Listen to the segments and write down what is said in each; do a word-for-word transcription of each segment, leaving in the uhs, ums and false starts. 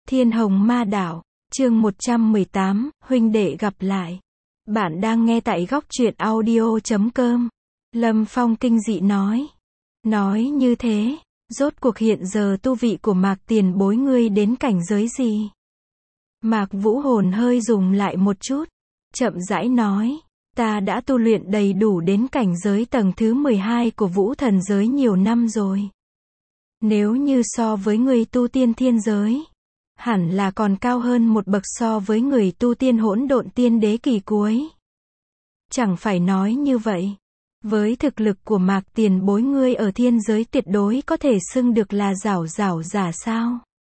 Thiên Hồng Ma Đảo, chương một trăm mười tám, huynh đệ gặp lại. Bạn đang nghe tại góc truyện audio chấm com. Lâm Phong kinh dị nói. Nói như thế, rốt cuộc hiện giờ tu vị của Mạc tiền bối ngươi đến cảnh giới gì? Mạc Vũ Hồn hơi dùng lại một chút, chậm rãi nói, ta đã tu luyện đầy đủ đến cảnh giới tầng thứ mười hai của Vũ Thần giới nhiều năm rồi. Nếu như so với người tu tiên thiên giới, hẳn là còn cao hơn một bậc so với người tu tiên hỗn độn tiên đế kỳ cuối. Chẳng phải nói như vậy. Với thực lực của Mạc tiền bối ngươi ở thiên giới tuyệt đối có thể xưng được là giảo giảo giả sao?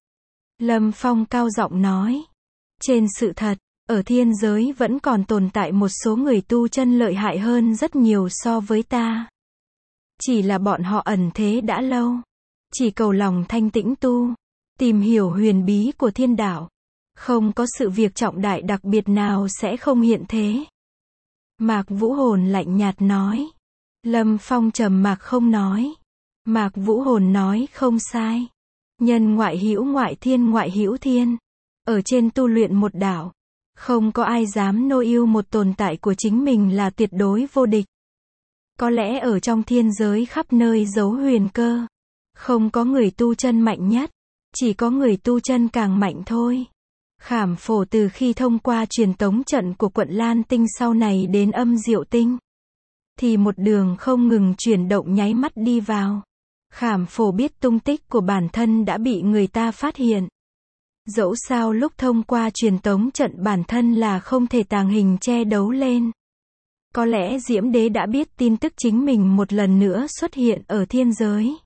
Lâm Phong cao giọng nói. Trên sự thật, ở thiên giới vẫn còn tồn tại một số người tu chân lợi hại hơn rất nhiều so với ta. Chỉ là bọn họ ẩn thế đã lâu. Chỉ cầu lòng thanh tĩnh tu, tìm hiểu huyền bí của thiên đạo. Không có sự việc trọng đại đặc biệt nào sẽ không hiện thế. Mạc Vũ Hồn lạnh nhạt nói. Lâm Phong trầm mặc không nói. Mạc Vũ Hồn nói không sai. Nhân ngoại hữu ngoại thiên ngoại hữu thiên. Ở trên tu luyện một đạo, không có ai dám nô yêu một tồn tại của chính mình là tuyệt đối vô địch. Có lẽ ở trong thiên giới khắp nơi giấu huyền cơ. Không có người tu chân mạnh nhất, chỉ có người tu chân càng mạnh thôi. Khảm Phổ từ khi thông qua truyền tống trận của quận Lan Tinh sau này đến Âm Diệu Tinh, thì một đường không ngừng chuyển động nháy mắt đi vào. Khảm Phổ biết tung tích của bản thân đã bị người ta phát hiện. Dẫu sao lúc thông qua truyền tống trận bản thân là không thể tàng hình che đấu lên. Có lẽ Diễm Đế đã biết tin tức chính mình một lần nữa xuất hiện ở thiên giới.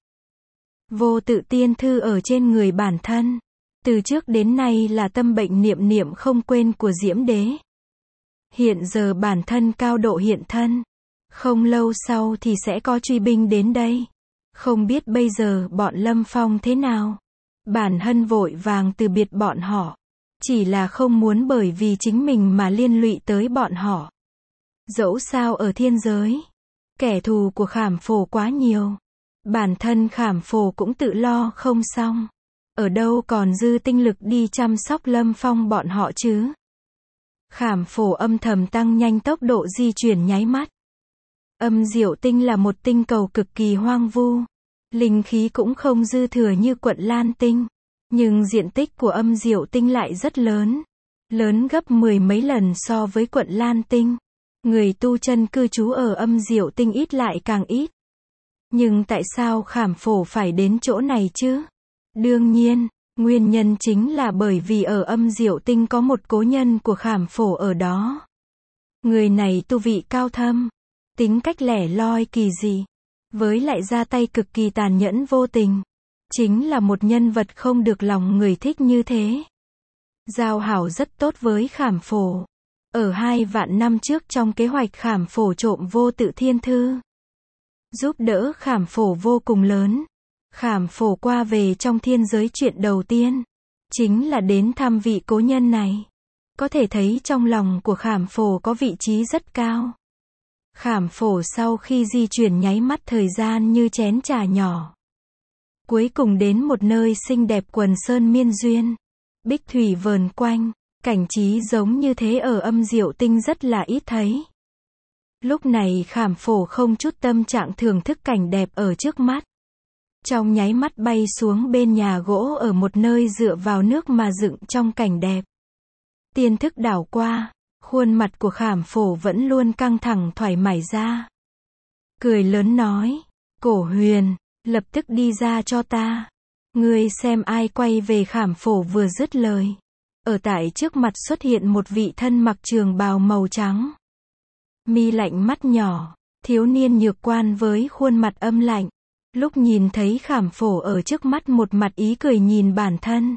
Vô tự tiên thư ở trên người bản thân, từ trước đến nay là tâm bệnh niệm niệm không quên của Diễm Đế. Hiện giờ bản thân cao độ hiện thân, không lâu sau thì sẽ có truy binh đến đây. Không biết bây giờ bọn Lâm Phong thế nào. Bản Hân vội vàng từ biệt bọn họ, chỉ là không muốn bởi vì chính mình mà liên lụy tới bọn họ. Dẫu sao ở thiên giới, kẻ thù của Khảm Phổ quá nhiều. Bản thân Khảm Phổ cũng tự lo không xong. Ở đâu còn dư tinh lực đi chăm sóc Lâm Phong bọn họ chứ? Khảm Phổ âm thầm tăng nhanh tốc độ di chuyển nháy mắt. Âm Diệu Tinh là một tinh cầu cực kỳ hoang vu. Linh khí cũng không dư thừa như quận Lan Tinh. Nhưng diện tích của Âm Diệu Tinh lại rất lớn. Lớn gấp mười mấy lần so với quận Lan Tinh. Người tu chân cư trú ở Âm Diệu Tinh ít lại càng ít. Nhưng tại sao Khảm Phổ phải đến chỗ này chứ? Đương nhiên, nguyên nhân chính là bởi vì ở Âm Diệu Tinh có một cố nhân của Khảm Phổ ở đó. Người này tu vị cao thâm, tính cách lẻ loi kỳ dị, với lại ra tay cực kỳ tàn nhẫn vô tình. Chính là một nhân vật không được lòng người thích như thế. Giao hảo rất tốt với Khảm Phổ. Ở hai vạn năm trước trong kế hoạch Khảm Phổ trộm vô tự thiên thư, giúp đỡ Khảm Phổ vô cùng lớn. Khảm Phổ qua về trong thiên giới chuyện đầu tiên chính là đến thăm vị cố nhân này. Có thể thấy trong lòng của Khảm Phổ có vị trí rất cao. Khảm Phổ sau khi di chuyển nháy mắt thời gian như chén trà nhỏ, cuối cùng đến một nơi xinh đẹp quần sơn miên duyên, bích thủy vờn quanh. Cảnh trí giống như thế ở Âm Diệu Tinh rất là ít thấy. Lúc này Khảm Phổ không chút tâm trạng thưởng thức cảnh đẹp ở trước mắt. Trong nháy mắt bay xuống bên nhà gỗ ở một nơi dựa vào nước mà dựng trong cảnh đẹp. Tiên thức đảo qua, khuôn mặt của Khảm Phổ vẫn luôn căng thẳng thoải mái ra. Cười lớn nói, Cổ Huyền, lập tức đi ra cho ta. Ngươi xem ai quay về. Khảm Phổ vừa dứt lời, ở tại trước mặt xuất hiện một vị thân mặc trường bào màu trắng, mi lạnh mắt nhỏ, thiếu niên nhược quan với khuôn mặt âm lạnh. Lúc nhìn thấy Khảm Phổ ở trước mắt một mặt ý cười nhìn bản thân.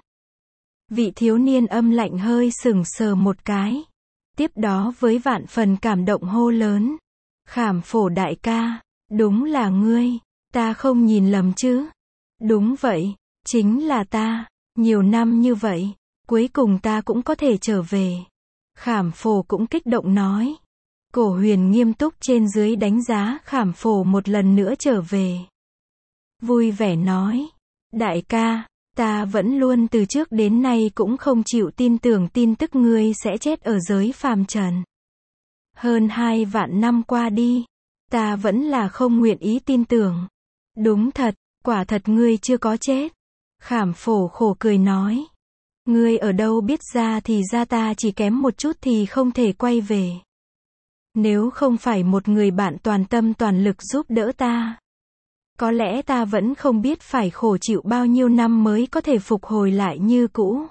Vị thiếu niên âm lạnh hơi sững sờ một cái. Tiếp đó với vạn phần cảm động hô lớn. Khảm Phổ đại ca, đúng là ngươi, ta không nhìn lầm chứ? Đúng vậy, chính là ta, nhiều năm như vậy, cuối cùng ta cũng có thể trở về. Khảm Phổ cũng kích động nói. Cổ Huyền nghiêm túc trên dưới đánh giá Khảm Phổ một lần nữa trở về. Vui vẻ nói, đại ca, Ta vẫn luôn từ trước đến nay cũng không chịu tin tưởng tin tức ngươi sẽ chết ở giới phàm trần. Hơn hai vạn năm qua đi, ta vẫn là không nguyện ý tin tưởng. Đúng thật, quả thật ngươi chưa có chết. Khảm Phổ khổ cười nói. Ngươi ở đâu biết ra thì ra ta chỉ kém một chút thì không thể quay về. Nếu không phải một người bạn toàn tâm toàn lực giúp đỡ ta, có lẽ ta vẫn không biết phải khổ chịu bao nhiêu năm mới có thể phục hồi lại như cũ.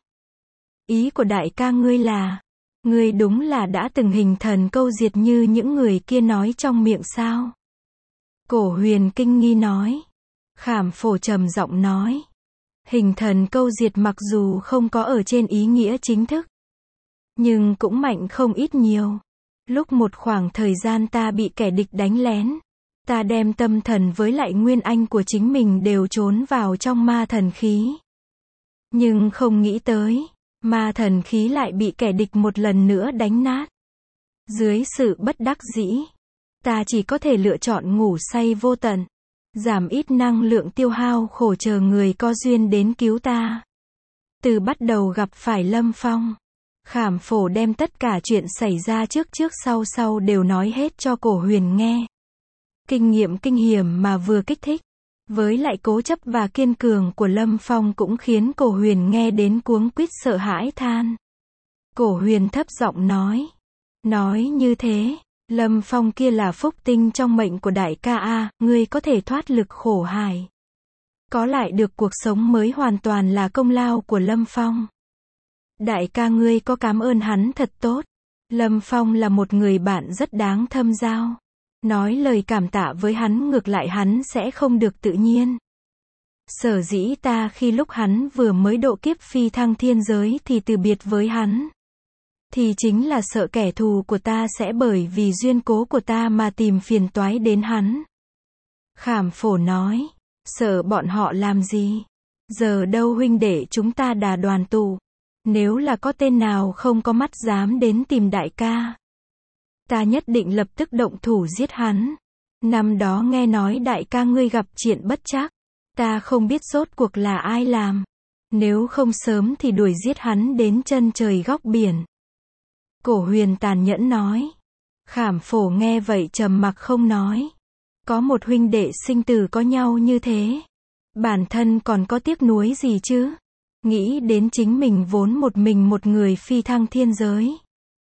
Ý của đại ca ngươi là, ngươi đúng là đã từng hình thần câu diệt như những người kia nói trong miệng sao? Cổ Huyền kinh nghi nói. Khảm Phổ trầm giọng nói. Hình thần câu diệt mặc dù không có ở trên ý nghĩa chính thức, nhưng cũng mạnh không ít nhiều. Lúc một khoảng thời gian ta bị kẻ địch đánh lén, ta đem tâm thần với lại nguyên anh của chính mình đều trốn vào trong ma thần khí. Nhưng không nghĩ tới, ma thần khí lại bị kẻ địch một lần nữa đánh nát. Dưới sự bất đắc dĩ, ta chỉ có thể lựa chọn ngủ say vô tận, giảm ít năng lượng tiêu hao khổ chờ người có duyên đến cứu ta. Từ bắt đầu gặp phải Lâm Phong, Khảm Phổ đem tất cả chuyện xảy ra trước trước sau sau đều nói hết cho Cổ Huyền nghe. Kinh nghiệm kinh hiểm mà vừa kích thích, với lại cố chấp và kiên cường của Lâm Phong cũng khiến Cổ Huyền nghe đến cuống quýt sợ hãi than. Cổ Huyền thấp giọng nói. Nói như thế, Lâm Phong kia là phúc tinh trong mệnh của đại ca a, ngươi có thể thoát lực khổ hải, có lại được cuộc sống mới hoàn toàn là công lao của Lâm Phong. Đại ca ngươi có cảm ơn hắn thật tốt. Lâm Phong là một người bạn rất đáng thâm giao. Nói lời cảm tạ với hắn ngược lại hắn sẽ không được tự nhiên. Sở dĩ ta khi lúc hắn vừa mới độ kiếp phi thăng thiên giới thì từ biệt với hắn, thì chính là sợ kẻ thù của ta sẽ bởi vì duyên cố của ta mà tìm phiền toái đến hắn. Khảm Phổ nói. Sợ bọn họ làm gì? Giờ đâu huynh đệ chúng ta đà đoàn tụ. Nếu là có tên nào không có mắt dám đến tìm đại ca, ta nhất định lập tức động thủ giết hắn. Năm đó nghe nói đại ca ngươi gặp chuyện bất trắc, ta không biết rốt cuộc là ai làm. Nếu không sớm thì đuổi giết hắn đến chân trời góc biển. Cổ Huyền tàn nhẫn nói. Khảm Phổ nghe vậy trầm mặc không nói. Có một huynh đệ sinh tử có nhau như thế, bản thân còn có tiếc nuối gì chứ? Nghĩ đến chính mình vốn một mình một người phi thăng thiên giới,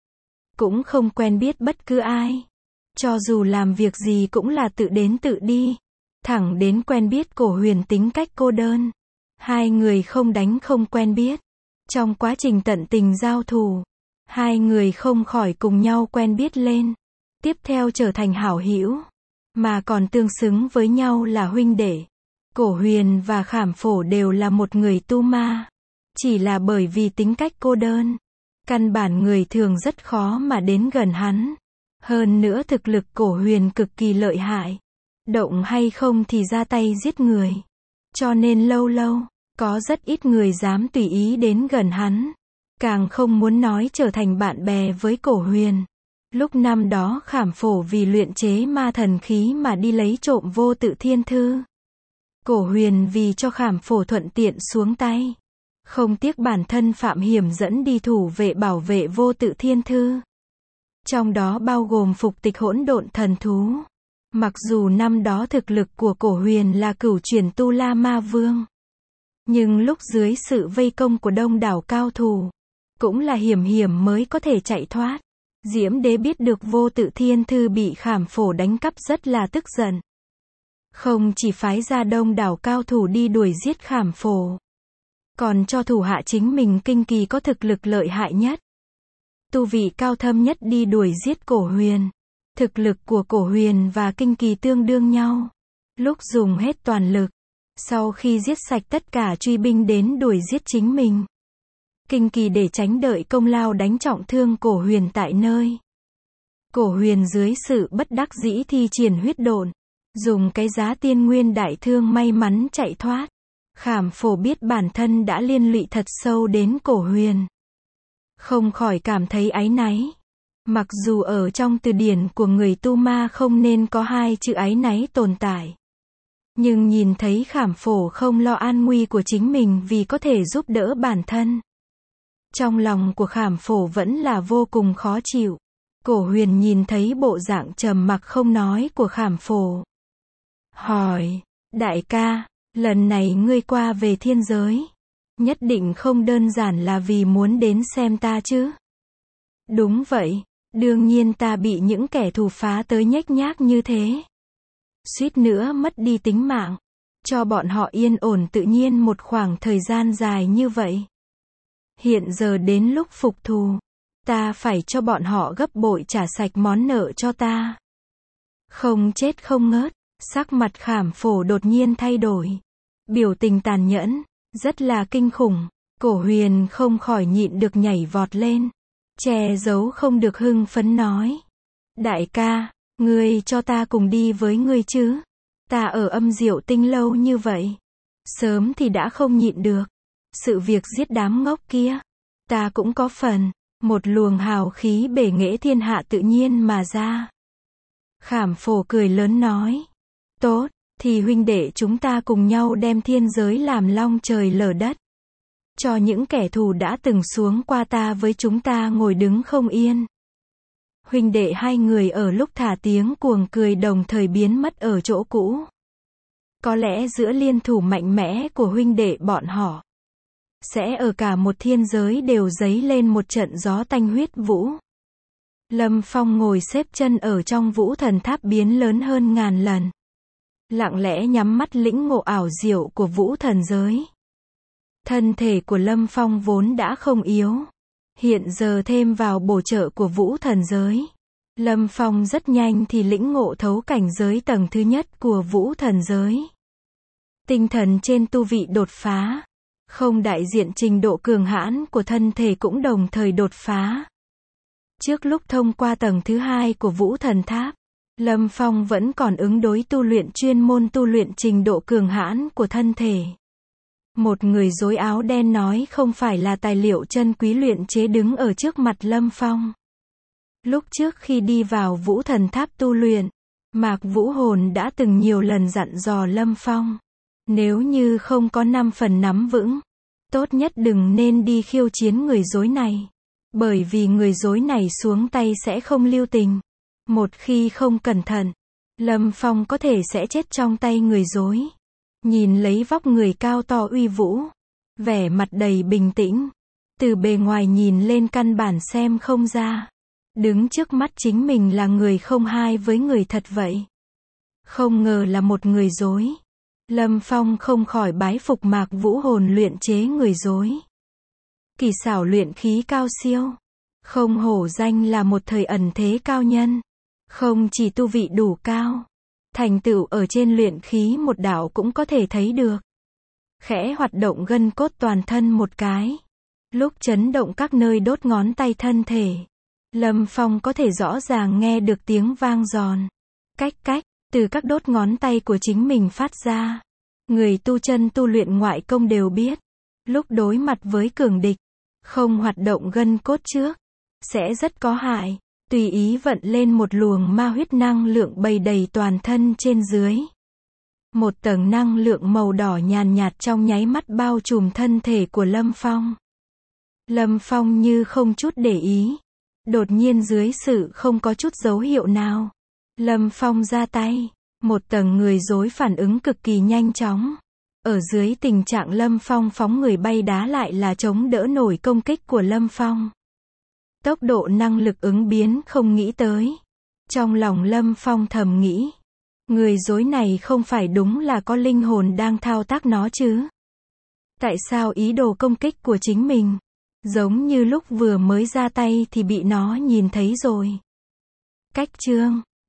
cũng không quen biết bất cứ ai, cho dù làm việc gì cũng là tự đến tự đi, thẳng đến quen biết Cổ Huyền tính cách cô đơn. Hai người không đánh không quen biết. Trong quá trình tận tình giao thủ, hai người không khỏi cùng nhau quen biết lên. Tiếp theo trở thành hảo hữu, mà còn tương xứng với nhau là huynh đệ. Cổ Huyền và Khảm Phổ đều là một người tu ma. Chỉ là bởi vì tính cách cô đơn, căn bản người thường rất khó mà đến gần hắn. Hơn nữa thực lực Cổ Huyền cực kỳ lợi hại, động hay không thì ra tay giết người. Cho nên lâu lâu, có rất ít người dám tùy ý đến gần hắn. Càng không muốn nói trở thành bạn bè với Cổ Huyền. Lúc năm đó Khảm Phổ vì luyện chế ma thần khí mà đi lấy trộm Vô Tự Thiên Thư. Cổ Huyền vì cho Khảm Phổ thuận tiện xuống tay, không tiếc bản thân phạm hiểm dẫn đi thủ vệ bảo vệ Vô Tự Thiên Thư. Trong đó bao gồm phục tịch hỗn độn thần thú. Mặc dù năm đó thực lực của Cổ Huyền là cửu chuyển tu la ma vương, nhưng lúc dưới sự vây công của đông đảo cao thủ, cũng là hiểm hiểm mới có thể chạy thoát. Diễm Đế biết được Vô Tự Thiên Thư bị Khảm Phổ đánh cắp rất là tức giận. Không chỉ phái ra đông đảo cao thủ đi đuổi giết Khảm Phổ, còn cho thủ hạ chính mình Kinh Kỳ có thực lực lợi hại nhất, tu vị cao thâm nhất đi đuổi giết Cổ Huyền. Thực lực của Cổ Huyền và Kinh Kỳ tương đương nhau. Lúc dùng hết toàn lực, sau khi giết sạch tất cả truy binh đến đuổi giết chính mình, Kinh Kỳ để tránh đợi công lao đánh trọng thương Cổ Huyền tại nơi. Cổ Huyền dưới sự bất đắc dĩ thi triển huyết độn, dùng cái giá tiên nguyên đại thương may mắn chạy thoát. Khảm Phổ biết bản thân đã liên lụy thật sâu đến Cổ Huyền, không khỏi cảm thấy áy náy. Mặc dù ở trong từ điển của người tu ma không nên có hai chữ áy náy tồn tại, Nhưng nhìn thấy Khảm Phổ không lo an nguy của chính mình vì có thể giúp đỡ bản thân. Trong lòng của Khảm Phổ vẫn là vô cùng khó chịu. Cổ Huyền nhìn thấy bộ dạng trầm mặc không nói của Khảm Phổ. Hỏi, đại ca, lần này ngươi qua về thiên giới, nhất định không đơn giản là vì muốn đến xem ta chứ? Đúng vậy, đương nhiên ta bị những kẻ thù phá tới nhếch nhác như thế. Suýt nữa mất đi tính mạng. Cho bọn họ yên ổn tự nhiên một khoảng thời gian dài như vậy. Hiện giờ đến lúc phục thù, ta phải cho bọn họ gấp bội trả sạch món nợ cho ta. Không chết không ngớt, sắc mặt Khảm Phổ đột nhiên thay đổi. Biểu tình tàn nhẫn, rất là kinh khủng. Cổ Huyền không khỏi nhịn được nhảy vọt lên. Che giấu không được hưng phấn nói. Đại ca, ngươi cho ta cùng đi với ngươi chứ? Ta ở Âm Diệu Tinh lâu như vậy. Sớm thì đã không nhịn được. Sự việc giết đám ngốc kia, ta cũng có phần. Một luồng hào khí bể nghệ thiên hạ tự nhiên mà ra. Khảm Phổ cười lớn nói. Tốt, thì huynh đệ chúng ta cùng nhau đem thiên giới làm long trời lở đất. Cho những kẻ thù đã từng xuống qua ta với chúng ta ngồi đứng không yên. Huynh đệ hai người ở lúc thả tiếng cuồng cười đồng thời biến mất ở chỗ cũ. Có lẽ giữa liên thủ mạnh mẽ của huynh đệ bọn họ, sẽ ở cả một thiên giới đều dấy lên một trận gió tanh huyết vũ. Lâm Phong ngồi xếp chân ở trong vũ thần tháp biến lớn hơn ngàn lần. Lặng lẽ nhắm mắt lĩnh ngộ ảo diệu của vũ thần giới. Thân thể của Lâm Phong vốn đã không yếu. Hiện giờ thêm vào bổ trợ của vũ thần giới. Lâm Phong rất nhanh thì lĩnh ngộ thấu cảnh giới tầng thứ nhất của vũ thần giới. Tinh thần trên tu vị đột phá. Không đại diện trình độ cường hãn của thân thể cũng đồng thời đột phá. Trước lúc thông qua tầng thứ hai của vũ thần tháp, Lâm Phong vẫn còn ứng đối tu luyện chuyên môn tu luyện trình độ cường hãn của thân thể. Một người dối áo đen nói không phải là tài liệu chân quý luyện chế đứng ở trước mặt Lâm Phong. Lúc trước khi đi vào vũ thần tháp tu luyện, Mạc Vũ Hồn đã từng nhiều lần dặn dò Lâm Phong. Nếu như không có năm phần nắm vững, tốt nhất đừng nên đi khiêu chiến người dối này. Bởi vì người dối này xuống tay sẽ không lưu tình. Một khi không cẩn thận, Lâm Phong có thể sẽ chết trong tay người dối. Nhìn lấy vóc người cao to uy vũ, vẻ mặt đầy bình tĩnh, từ bề ngoài nhìn lên căn bản xem không ra. Đứng trước mắt chính mình là người không hai với người thật vậy. Không ngờ là một người dối. Lâm Phong không khỏi bái phục Mạc Vũ Hồn luyện chế người dối. Kỳ xảo luyện khí cao siêu. Không hổ danh là một thời ẩn thế cao nhân. Không chỉ tu vị đủ cao, thành tựu ở trên luyện khí một đạo cũng có thể thấy được. Khẽ hoạt động gân cốt toàn thân một cái. Lúc chấn động các nơi đốt ngón tay thân thể, Lâm Phong có thể rõ ràng nghe được tiếng vang giòn. Cách cách, từ các đốt ngón tay của chính mình phát ra. Người tu chân tu luyện ngoại công đều biết. Lúc đối mặt với cường địch, không hoạt động gân cốt trước, sẽ rất có hại. Tùy ý vận lên một luồng ma huyết năng lượng bầy đầy toàn thân trên dưới. Một tầng năng lượng màu đỏ nhàn nhạt trong nháy mắt bao trùm thân thể của Lâm Phong. Lâm Phong như không chút để ý. Đột nhiên dưới sự không có chút dấu hiệu nào, Lâm Phong ra tay. Một tầng người dối phản ứng cực kỳ nhanh chóng. Ở dưới tình trạng Lâm Phong phóng người bay đá lại là chống đỡ nổi công kích của Lâm Phong. Tốc độ năng lực ứng biến không nghĩ tới. Trong lòng Lâm Phong thầm nghĩ. Người dối này không phải đúng là có linh hồn đang thao tác nó chứ? Tại sao ý đồ công kích của chính mình, giống như lúc vừa mới ra tay thì bị nó nhìn thấy rồi? Cách chương